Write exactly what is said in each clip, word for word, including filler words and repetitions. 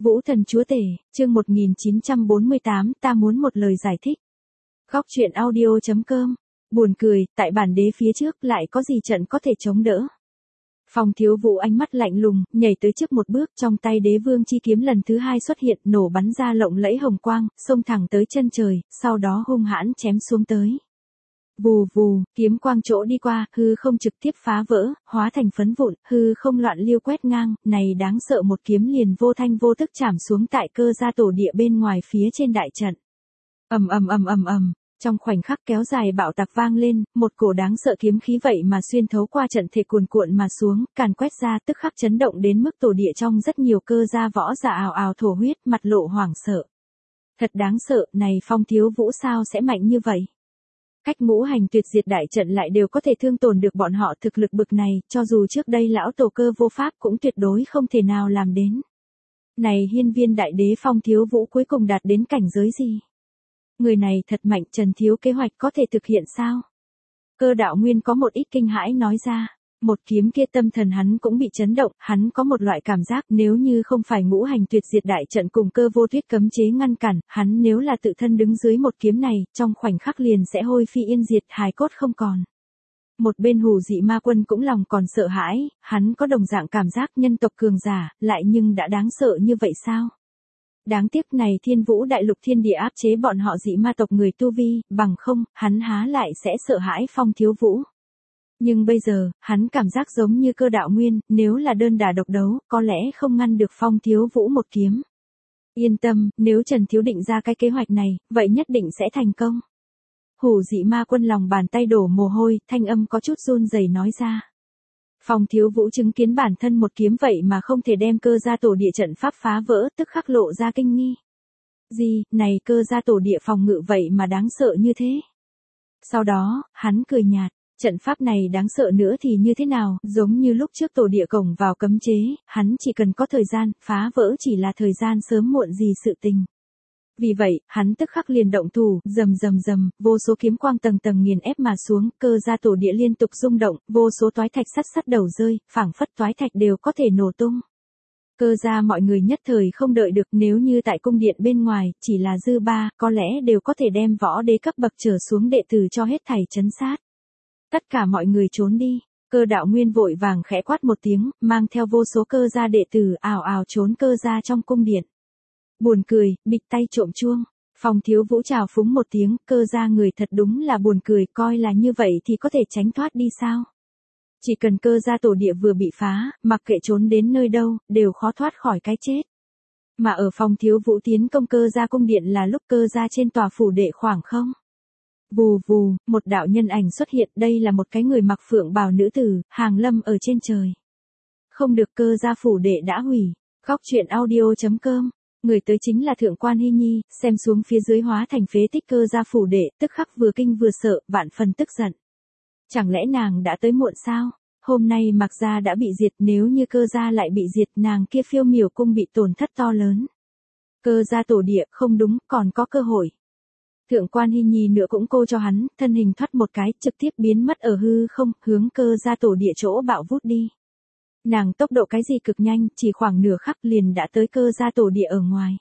Vũ thần chúa tể, chương một nghìn chín trăm bốn mươi tám, ta muốn một lời giải thích. Góc truyện audio chấm com. Buồn cười, tại bản đế phía trước lại có gì trận có thể chống đỡ. Phong Thiếu Vũ ánh mắt lạnh lùng, nhảy tới trước một bước, trong tay đế vương chi kiếm lần thứ hai xuất hiện, nổ bắn ra lộng lẫy hồng quang, xông thẳng tới chân trời, sau đó hung hãn chém xuống tới. Vù vù, kiếm quang chỗ đi qua, hư không trực tiếp phá vỡ, hóa thành phấn vụn, hư không loạn liêu quét ngang, này đáng sợ một kiếm liền vô thanh vô tức chạm xuống tại Cơ Gia tổ địa bên ngoài phía trên đại trận. Ầm ầm ầm ầm ầm, trong khoảnh khắc kéo dài bạo tạc vang lên, một cổ đáng sợ kiếm khí vậy mà xuyên thấu qua trận thể cuồn cuộn mà xuống, càn quét ra tức khắc chấn động đến mức tổ địa trong rất nhiều Cơ Gia võ giả ào ào thổ huyết, mặt lộ hoảng sợ. Thật đáng sợ, này Phong Thiếu Vũ sao sẽ mạnh như vậy? Cách ngũ hành tuyệt diệt đại trận lại đều có thể thương tổn được bọn họ, thực lực bực này, cho dù trước đây lão tổ Cơ vô pháp cũng tuyệt đối không thể nào làm đến. Này hiên viên đại đế Phong Thiếu Vũ cuối cùng đạt đến cảnh giới gì? Người này thật mạnh, Trần Thiếu kế hoạch có thể thực hiện sao? Cơ Đạo Nguyên có một ít kinh hãi nói ra. Một kiếm kia tâm thần hắn cũng bị chấn động, hắn có một loại cảm giác nếu như không phải ngũ hành tuyệt diệt đại trận cùng Cơ vô tuyết cấm chế ngăn cản, hắn nếu là tự thân đứng dưới một kiếm này, trong khoảnh khắc liền sẽ hôi phi yên diệt, hài cốt không còn. Một bên Hủ Dị Ma Quân cũng lòng còn sợ hãi, hắn có đồng dạng cảm giác nhân tộc cường giả, lại nhưng đã đáng sợ như vậy sao? Đáng tiếc này Thiên Vũ đại lục thiên địa áp chế bọn họ dị ma tộc người tu vi, bằng không, hắn há lại sẽ sợ hãi Phong Thiếu Vũ. Nhưng bây giờ, hắn cảm giác giống như Cơ Đạo Nguyên, nếu là đơn đả độc đấu, có lẽ không ngăn được Phong Thiếu Vũ một kiếm. Yên tâm, nếu Trần Thiếu định ra cái kế hoạch này, vậy nhất định sẽ thành công. Hủ Dị Ma Quân lòng bàn tay đổ mồ hôi, thanh âm có chút run rẩy nói ra. Phong Thiếu Vũ chứng kiến bản thân một kiếm vậy mà không thể đem Cơ Gia tổ địa trận pháp phá vỡ, tức khắc lộ ra kinh nghi. Gì, này Cơ Gia tổ địa phòng ngự vậy mà đáng sợ như thế? Sau đó, hắn cười nhạt. Trận pháp này đáng sợ nữa thì như thế nào, giống như lúc trước tổ địa cổng vào cấm chế, hắn chỉ cần có thời gian, phá vỡ chỉ là thời gian sớm muộn gì sự tình. Vì vậy, hắn tức khắc liền động thủ, rầm rầm rầm, vô số kiếm quang tầng tầng nghiền ép mà xuống, Cơ Gia tổ địa liên tục rung động, vô số toái thạch sắt sắt đầu rơi, phảng phất toái thạch đều có thể nổ tung. Cơ Gia mọi người nhất thời không đợi được, nếu như tại cung điện bên ngoài, chỉ là dư ba, có lẽ đều có thể đem võ đế cấp bậc trở xuống đệ tử cho hết thảy trấn sát. Tất cả mọi người trốn đi, Cơ Đạo Nguyên vội vàng khẽ quát một tiếng, mang theo vô số Cơ Gia đệ tử ào ào trốn Cơ Gia trong cung điện. Buồn cười, bịch tay trộm chuông, Phong Thiếu Vũ trào phúng một tiếng, Cơ Gia người thật đúng là buồn cười, coi là như vậy thì có thể tránh thoát đi sao? Chỉ cần Cơ Gia tổ địa vừa bị phá, mặc kệ trốn đến nơi đâu, đều khó thoát khỏi cái chết. Mà ở Phong Thiếu Vũ tiến công Cơ Gia cung điện là lúc Cơ Gia trên tòa phủ đệ khoảng không. Vù vù, một đạo nhân ảnh xuất hiện, đây là một cái người mặc phượng bào nữ tử, hàng lâm ở trên trời. Không được, Cơ Gia phủ đệ đã hủy. Góc truyện audio chấm com. Người tới chính là Thượng Quan Hy Nhi, xem xuống phía dưới hóa thành phế tích Cơ Gia phủ đệ, tức khắc vừa kinh vừa sợ, vạn phần tức giận. Chẳng lẽ nàng đã tới muộn sao? Hôm nay Mạc Gia đã bị diệt, nếu như Cơ Gia lại bị diệt, nàng kia Phiêu Miểu cung bị tổn thất to lớn. Cơ Gia tổ địa, không đúng, còn có cơ hội. Thượng Quan Hy Nhi nữa cũng cô cho hắn, thân hình thoát một cái, trực tiếp biến mất ở hư không, hướng Cơ Gia tổ địa chỗ bạo vút đi. Nàng tốc độ cái gì cực nhanh, chỉ khoảng nửa khắc liền đã tới Cơ Gia tổ địa ở ngoài.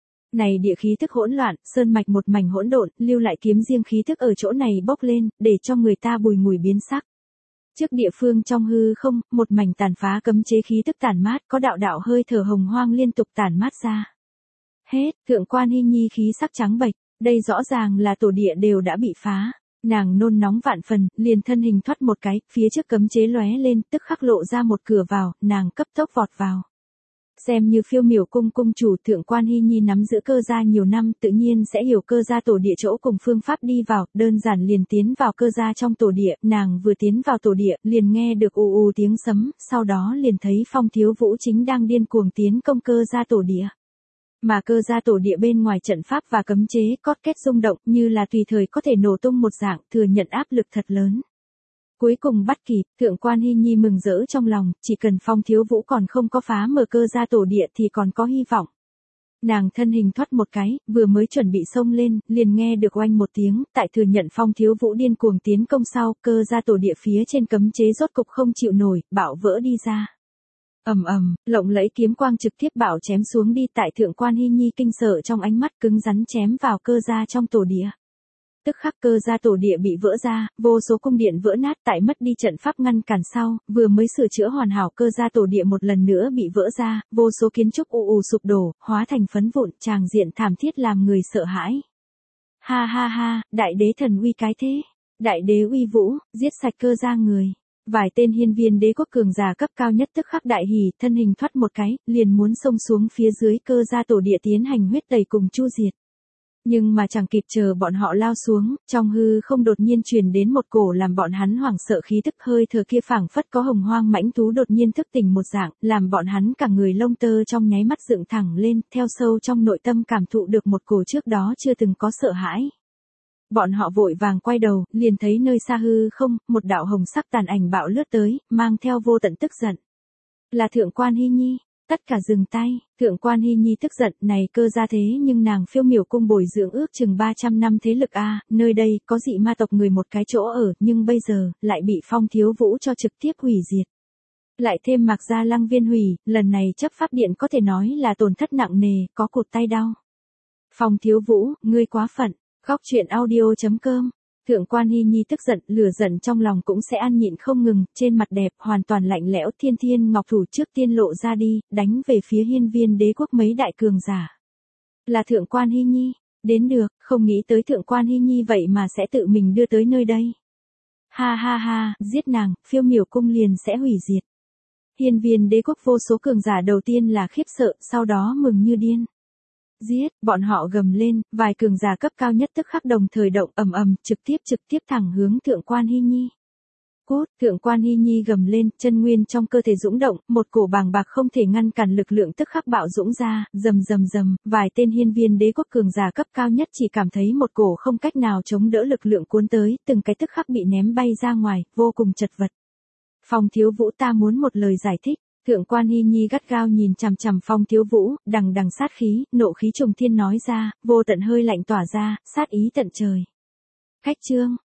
Này địa khí tức hỗn loạn, sơn mạch một mảnh hỗn độn, lưu lại kiếm riêng khí tức ở chỗ này bốc lên, để cho người ta bùi ngùi biến sắc. Trước địa phương trong hư không, một mảnh tàn phá cấm chế khí tức tản mát, có đạo đạo hơi thở hồng hoang liên tục tản mát ra. Hết, Thượng Quan Hy Nhi khí sắc trắng bệch. Đây rõ ràng là tổ địa đều đã bị phá. Nàng nôn nóng vạn phần, liền thân hình thoát một cái, phía trước cấm chế lóe lên, tức khắc lộ ra một cửa vào, nàng cấp tốc vọt vào. Xem như Phiêu Miểu cung cung chủ, Thượng Quan Hy Nhi nắm giữ Cơ Gia nhiều năm, tự nhiên sẽ hiểu Cơ Gia tổ địa chỗ cùng phương pháp đi vào, đơn giản liền tiến vào Cơ Gia trong tổ địa, nàng vừa tiến vào tổ địa, liền nghe được ù ù tiếng sấm, sau đó liền thấy Phong Thiếu Vũ chính đang điên cuồng tiến công Cơ Gia tổ địa. Mà Cơ Gia tổ địa bên ngoài trận pháp và cấm chế cót két rung động như là tùy thời có thể nổ tung một dạng, thừa nhận áp lực thật lớn. Cuối cùng bắt kịp, Thượng Quan Hy Nhi mừng rỡ trong lòng, chỉ cần Phong Thiếu Vũ còn không có phá mở Cơ Gia tổ địa thì còn có hy vọng. Nàng thân hình thoát một cái, vừa mới chuẩn bị xông lên, liền nghe được oanh một tiếng, tại thừa nhận Phong Thiếu Vũ điên cuồng tiến công sau, Cơ Gia tổ địa phía trên cấm chế rốt cục không chịu nổi, bạo vỡ đi ra. Ầm ầm, lộng lẫy kiếm quang trực tiếp bạo chém xuống đi, tại Thượng Quan Hi Nhi kinh sợ trong ánh mắt cứng rắn chém vào cơ gia trong tổ địa. Tức khắc cơ gia tổ địa bị vỡ ra, vô số cung điện vỡ nát, tại mất đi trận pháp ngăn cản sau, vừa mới sửa chữa hoàn hảo cơ gia tổ địa một lần nữa bị vỡ ra, vô số kiến trúc ù ù sụp đổ, hóa thành phấn vụn, tràng diện thảm thiết làm người sợ hãi. Ha ha ha, đại đế thần uy cái thế, đại đế uy vũ, giết sạch cơ gia người. Vài tên hiên viên đế quốc cường giả cấp cao nhất tức khắc đại hỉ, thân hình thoát một cái, liền muốn xông xuống phía dưới cơ gia tổ địa tiến hành huyết tẩy cùng chu diệt. Nhưng mà chẳng kịp chờ bọn họ lao xuống, trong hư không đột nhiên truyền đến một cổ làm bọn hắn hoảng sợ khí tức, hơi thở kia phảng phất có hồng hoang mãnh thú đột nhiên thức tỉnh một dạng, làm bọn hắn cả người lông tơ trong nháy mắt dựng thẳng lên, theo sâu trong nội tâm cảm thụ được một cổ trước đó chưa từng có sợ hãi. Bọn họ vội vàng quay đầu, liền thấy nơi xa hư không, một đạo hồng sắc tàn ảnh bạo lướt tới, mang theo vô tận tức giận. Là Thượng Quan Hi Nhi. Tất cả dừng tay, Thượng Quan Hi Nhi tức giận, này cơ gia thế nhưng nàng phiêu miểu cung bồi dưỡng ước chừng ba trăm năm thế lực a, nơi đây có dị ma tộc người một cái chỗ ở, nhưng bây giờ lại bị Phong Thiếu Vũ cho trực tiếp hủy diệt. Lại thêm Mạc Gia Lăng viên hủy, lần này chấp pháp điện có thể nói là tổn thất nặng nề, có cụt tay đau. Phong Thiếu Vũ, ngươi quá phận. Góc truyện audio chấm com. Thượng Quan Hi Nhi tức giận, lửa giận trong lòng cũng sẽ ăn nhịn không ngừng, trên mặt đẹp hoàn toàn lạnh lẽo, Thiên Thiên Ngọc thủ trước tiên lộ ra đi, đánh về phía hiên viên đế quốc mấy đại cường giả. Là Thượng Quan Hi Nhi, đến được, không nghĩ tới Thượng Quan Hi Nhi vậy mà sẽ tự mình đưa tới nơi đây. Ha ha ha, giết nàng, phiêu miểu cung liền sẽ hủy diệt. Hiên viên đế quốc vô số cường giả đầu tiên là khiếp sợ, sau đó mừng như điên. Giết, bọn họ gầm lên, vài cường giả cấp cao nhất tức khắc đồng thời động, ầm ầm, trực tiếp trực tiếp thẳng hướng Thượng Quan Hi Nhi. Cút, Thượng Quan Hi Nhi gầm lên, chân nguyên trong cơ thể dũng động, một cổ bàng bạc không thể ngăn cản lực lượng tức khắc bạo dũng ra, rầm rầm rầm, vài tên hiên viên đế quốc cường giả cấp cao nhất chỉ cảm thấy một cổ không cách nào chống đỡ lực lượng cuốn tới, từng cái tức khắc bị ném bay ra ngoài, vô cùng chật vật. Phong Thiếu Vũ, ta muốn một lời giải thích. Thượng Quan Hi Nhi gắt gao nhìn chằm chằm Phong Thiếu Vũ, đằng đằng sát khí, nộ khí trùng thiên nói ra, vô tận hơi lạnh tỏa ra, sát ý tận trời. Khách trương,